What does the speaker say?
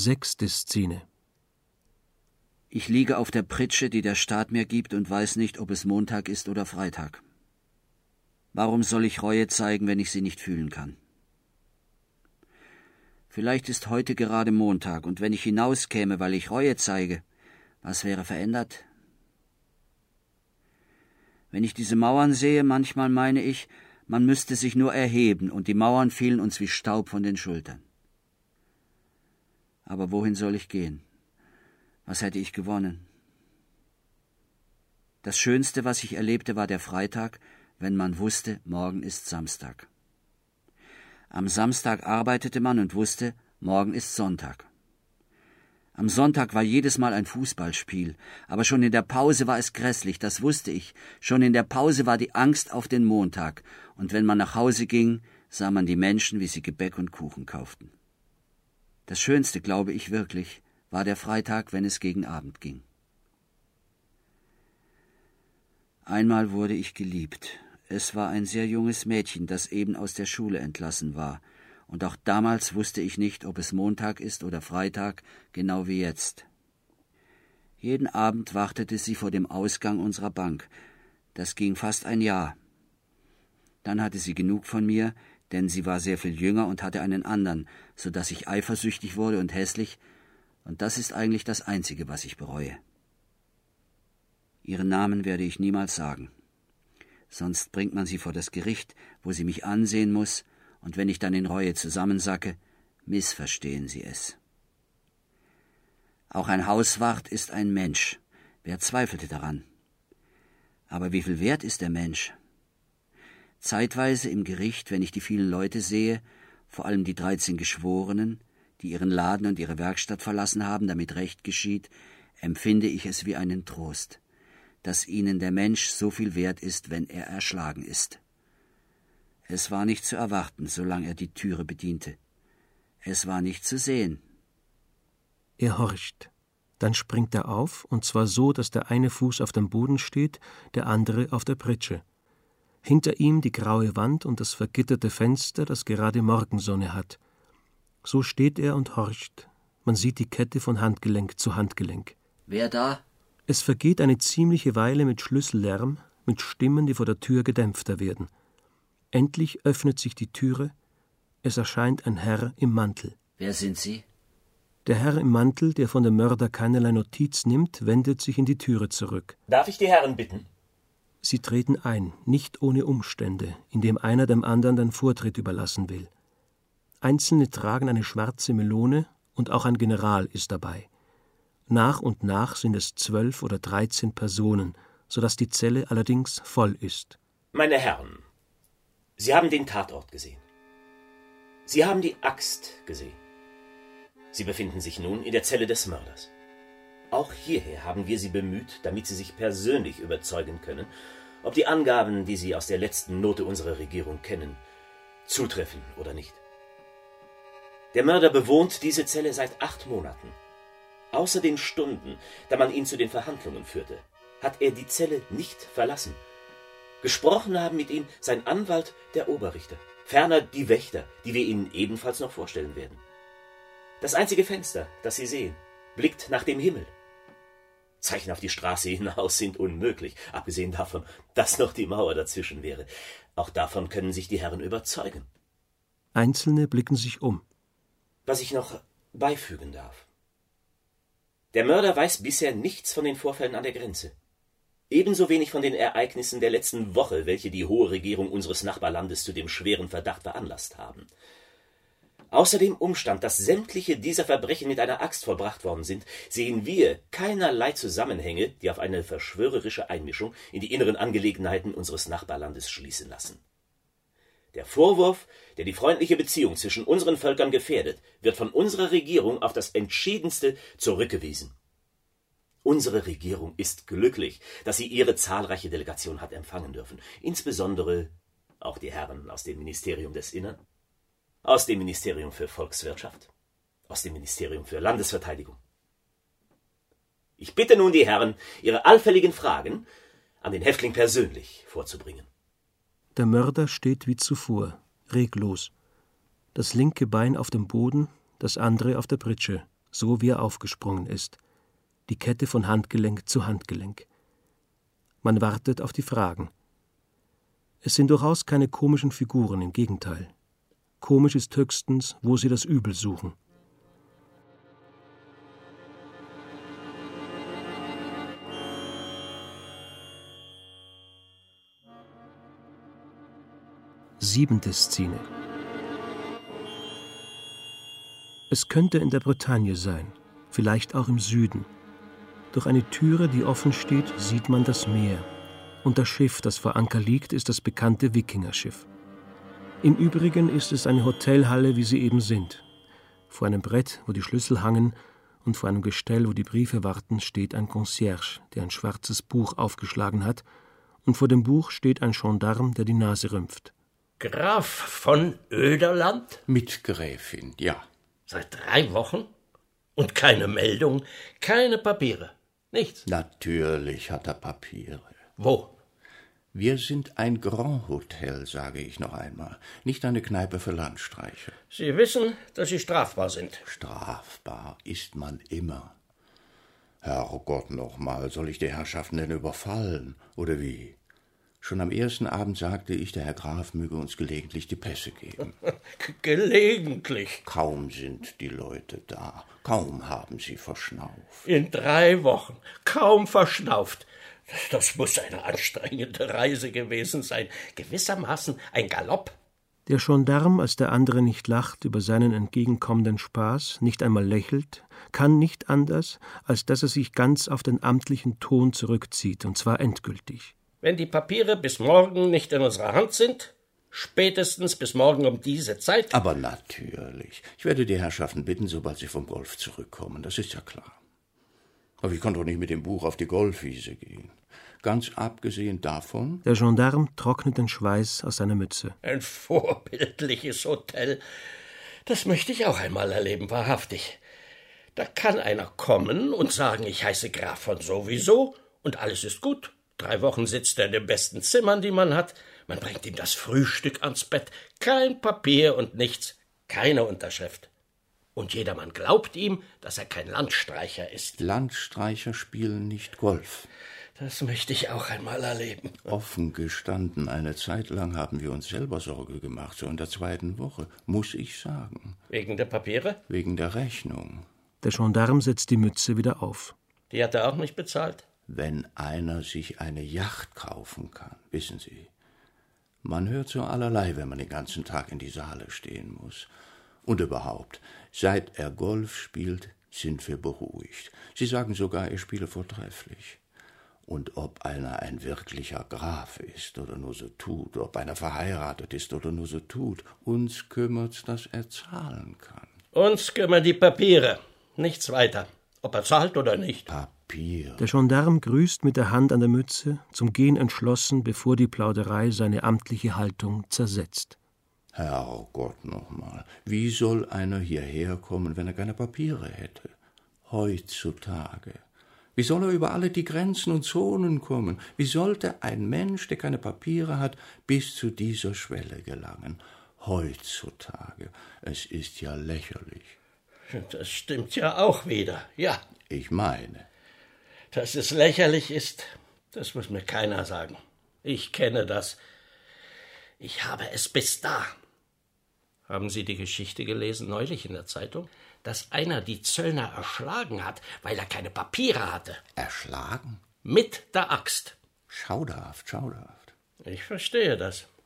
6. Szene. Ich liege auf der Pritsche, die der Staat mir gibt, und weiß nicht, ob es Montag ist oder Freitag. Warum soll ich Reue zeigen, wenn ich sie nicht fühlen kann? Vielleicht ist heute gerade Montag, und wenn ich hinauskäme, weil ich Reue zeige, was wäre verändert? Wenn ich diese Mauern sehe, manchmal meine ich, man müsste sich nur erheben, und die Mauern fielen uns wie Staub von den Schultern. Aber wohin soll ich gehen? Was hätte ich gewonnen? Das Schönste, was ich erlebte, war der Freitag, wenn man wusste, morgen ist Samstag. Am Samstag arbeitete man und wusste, morgen ist Sonntag. Am Sonntag war jedes Mal ein Fußballspiel, aber schon in der Pause war es grässlich, das wusste ich. Schon in der Pause war die Angst auf den Montag, und wenn man nach Hause ging, sah man die Menschen, wie sie Gebäck und Kuchen kauften. Das Schönste, glaube ich wirklich, war der Freitag, wenn es gegen Abend ging. Einmal wurde ich geliebt. Es war ein sehr junges Mädchen, das eben aus der Schule entlassen war. Und auch damals wusste ich nicht, ob es Montag ist oder Freitag, genau wie jetzt. Jeden Abend wartete sie vor dem Ausgang unserer Bank. Das ging fast ein Jahr. Dann hatte sie genug von mir, denn sie war sehr viel jünger und hatte einen anderen, so dass ich eifersüchtig wurde und hässlich, und das ist eigentlich das Einzige, was ich bereue. Ihren Namen werde ich niemals sagen. Sonst bringt man sie vor das Gericht, wo sie mich ansehen muss, und wenn ich dann in Reue zusammensacke, missverstehen sie es. Auch ein Hauswart ist ein Mensch. Wer zweifelte daran? Aber wie viel wert ist der Mensch? Zeitweise im Gericht, wenn ich die vielen Leute sehe, vor allem die 13 Geschworenen, die ihren Laden und ihre Werkstatt verlassen haben, damit Recht geschieht, empfinde ich es wie einen Trost, dass ihnen der Mensch so viel wert ist, wenn er erschlagen ist. Es war nicht zu erwarten, solange er die Türe bediente. Es war nicht zu sehen. Er horcht. Dann springt er auf, und zwar so, dass der eine Fuß auf dem Boden steht, der andere auf der Pritsche. Hinter ihm die graue Wand und das vergitterte Fenster, das gerade Morgensonne hat. So steht er und horcht. Man sieht die Kette von Handgelenk zu Handgelenk. Wer da? Es vergeht eine ziemliche Weile mit Schlüssellärm, mit Stimmen, die vor der Tür gedämpfter werden. Endlich öffnet sich die Türe. Es erscheint ein Herr im Mantel. Wer sind Sie? Der Herr im Mantel, der von dem Mörder keinerlei Notiz nimmt, wendet sich in die Türe zurück. Darf ich die Herren bitten? Sie treten ein, nicht ohne Umstände, indem einer dem anderen den Vortritt überlassen will. Einzelne tragen eine schwarze Melone, und auch ein General ist dabei. Nach und nach sind es 12 oder 13 Personen, so dass die Zelle allerdings voll ist. Meine Herren, Sie haben den Tatort gesehen. Sie haben die Axt gesehen. Sie befinden sich nun in der Zelle des Mörders. Auch hierher haben wir Sie bemüht, damit Sie sich persönlich überzeugen können, ob die Angaben, die Sie aus der letzten Note unserer Regierung kennen, zutreffen oder nicht. Der Mörder bewohnt diese Zelle seit 8 Monaten. Außer den Stunden, da man ihn zu den Verhandlungen führte, hat er die Zelle nicht verlassen. Gesprochen haben mit ihm sein Anwalt, der Oberrichter, ferner die Wächter, die wir Ihnen ebenfalls noch vorstellen werden. Das einzige Fenster, das Sie sehen, blickt nach dem Himmel. Zeichen auf die Straße hinaus sind unmöglich, abgesehen davon, dass noch die Mauer dazwischen wäre. Auch davon können sich die Herren überzeugen. Einzelne blicken sich um. Was ich noch beifügen darf. Der Mörder weiß bisher nichts von den Vorfällen an der Grenze. Ebenso wenig von den Ereignissen der letzten Woche, welche die hohe Regierung unseres Nachbarlandes zu dem schweren Verdacht veranlasst haben. Außer dem Umstand, dass sämtliche dieser Verbrechen mit einer Axt vollbracht worden sind, sehen wir keinerlei Zusammenhänge, die auf eine verschwörerische Einmischung in die inneren Angelegenheiten unseres Nachbarlandes schließen lassen. Der Vorwurf, der die freundliche Beziehung zwischen unseren Völkern gefährdet, wird von unserer Regierung auf das Entschiedenste zurückgewiesen. Unsere Regierung ist glücklich, dass sie ihre zahlreiche Delegation hat empfangen dürfen, insbesondere auch die Herren aus dem Ministerium des Innern, aus dem Ministerium für Volkswirtschaft, aus dem Ministerium für Landesverteidigung. Ich bitte nun die Herren, ihre allfälligen Fragen an den Häftling persönlich vorzubringen. Der Mörder steht wie zuvor, reglos. Das linke Bein auf dem Boden, das andere auf der Pritsche, so wie er aufgesprungen ist. Die Kette von Handgelenk zu Handgelenk. Man wartet auf die Fragen. Es sind durchaus keine komischen Figuren, im Gegenteil. Komisch ist höchstens, wo sie das Übel suchen. Siebente Szene. Es könnte in der Bretagne sein, vielleicht auch im Süden. Durch eine Türe, die offen steht, sieht man das Meer. Und das Schiff, das vor Anker liegt, ist das bekannte Wikingerschiff. Im Übrigen ist es eine Hotelhalle, wie sie eben sind. Vor einem Brett, wo die Schlüssel hangen, und vor einem Gestell, wo die Briefe warten, steht ein Concierge, der ein schwarzes Buch aufgeschlagen hat, und vor dem Buch steht ein Gendarm, der die Nase rümpft. Graf von Oederland? Mit Gräfin, ja. Seit 3 Wochen? Und keine Meldung, keine Papiere, nichts? Natürlich hat er Papiere. Wo? Wir sind ein Grand Hotel, sage ich noch einmal, nicht eine Kneipe für Landstreicher. Sie wissen, dass Sie strafbar sind. Strafbar ist man immer. Herrgott nochmal, soll ich die Herrschaften denn überfallen, oder wie? Schon am ersten Abend sagte ich, der Herr Graf möge uns gelegentlich die Pässe geben. Gelegentlich? Kaum sind die Leute da, kaum haben sie verschnauft. In 3 Wochen, kaum verschnauft. Das muss eine anstrengende Reise gewesen sein. Gewissermaßen ein Galopp. Der Gendarm, als der andere nicht lacht über seinen entgegenkommenden Spaß, nicht einmal lächelt, kann nicht anders, als dass er sich ganz auf den amtlichen Ton zurückzieht, und zwar endgültig. Wenn die Papiere bis morgen nicht in unserer Hand sind, spätestens bis morgen um diese Zeit. Aber natürlich. Ich werde die Herrschaften bitten, sobald sie vom Golf zurückkommen. Das ist ja klar. Aber ich kann doch nicht mit dem Buch auf die Golfwiese gehen. Ganz abgesehen davon. Der Gendarm trocknet den Schweiß aus seiner Mütze. Ein vorbildliches Hotel. Das möchte ich auch einmal erleben, wahrhaftig. Da kann einer kommen und sagen, ich heiße Graf von sowieso und alles ist gut. 3 Wochen sitzt er in den besten Zimmern, die man hat. Man bringt ihm das Frühstück ans Bett. Kein Papier und nichts. Keine Unterschrift. Und jedermann glaubt ihm, dass er kein Landstreicher ist. Landstreicher spielen nicht Golf. Das möchte ich auch einmal erleben. Offen gestanden, eine Zeit lang haben wir uns selber Sorge gemacht, so in der 2. Woche, muss ich sagen. Wegen der Papiere? Wegen der Rechnung. Der Gendarm setzt die Mütze wieder auf. Die hat er auch nicht bezahlt? Wenn einer sich eine Yacht kaufen kann, wissen Sie. Man hört so allerlei, wenn man den ganzen Tag in die Saale stehen muss. Und überhaupt, seit er Golf spielt, sind wir beruhigt. Sie sagen sogar, er spiele vortrefflich. Und ob einer ein wirklicher Graf ist oder nur so tut, ob einer verheiratet ist oder nur so tut, uns kümmert's, dass er zahlen kann. Uns kümmern die Papiere, nichts weiter, ob er zahlt oder nicht. Papier. Der Gendarm grüßt mit der Hand an der Mütze, zum Gehen entschlossen, bevor die Plauderei seine amtliche Haltung zersetzt. Herrgott nochmal, wie soll einer hierher kommen, wenn er keine Papiere hätte? Heutzutage. Wie soll er über alle die Grenzen und Zonen kommen? Wie sollte ein Mensch, der keine Papiere hat, bis zu dieser Schwelle gelangen? Heutzutage. Es ist ja lächerlich. Das stimmt ja auch wieder, ja. Ich meine. Dass es lächerlich ist, das muss mir keiner sagen. Ich kenne das. Ich habe es bis da. Haben Sie die Geschichte gelesen neulich in der Zeitung? Dass einer die Zöllner erschlagen hat, weil er keine Papiere hatte. Erschlagen? Mit der Axt. Schauderhaft, schauderhaft. Ich verstehe das.